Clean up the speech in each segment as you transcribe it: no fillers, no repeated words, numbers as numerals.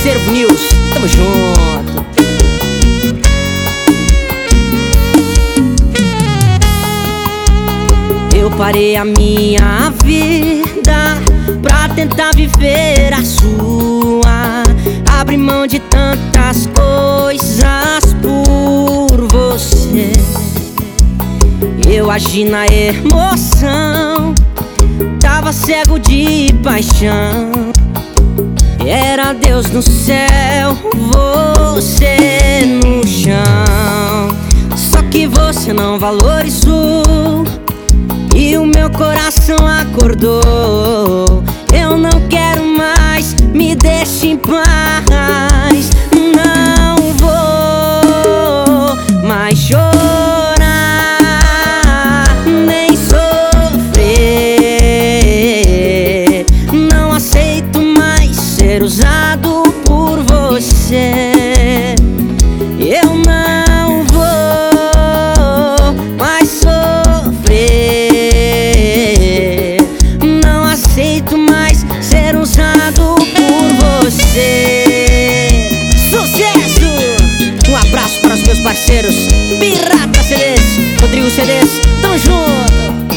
parceiro Nils, tamo junto. Eu parei a minha vida pra tentar viver a sua. Abri mão de tantas coisas por você. Eu agi na emoção, tava cego de paixão. Era Deus no céu, você no chão. Só que você não valorizou e o meu coração acordou. Eu não quero mais, me deixe em paz. Não vou mais chorar, nem sofrer. Não aceito mais ser usado por você. Eu não vou mais sofrer. Não aceito mais ser usado por você. Sucesso! Um abraço para os meus parceiros Pirata CDs, Rodrigo CDs, tamo junto!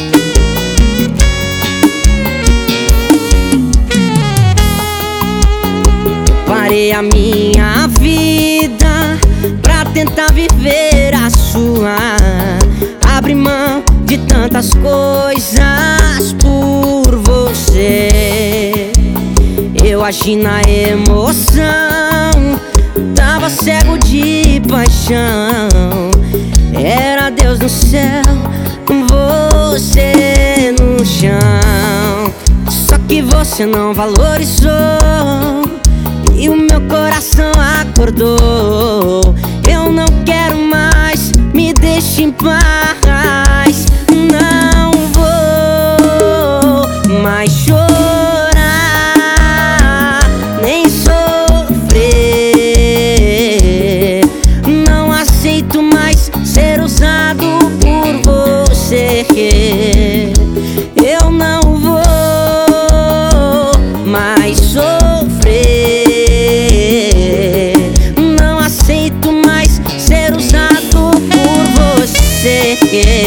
Parei a minha vida pra tentar viver a sua. Abri mão de tantas coisas por você. Eu agi na emoção, tava cego de paixão. Era Deus no céu, você no chão. Só que você não valorizou e o meu coração acordou. Eu não quero mais, me deixe em paz. Não vou mais chorar, nem sofrer. Não aceito mais ser usado por você. Eu não vou mais sofrer. Não aceito mais ser usado por você.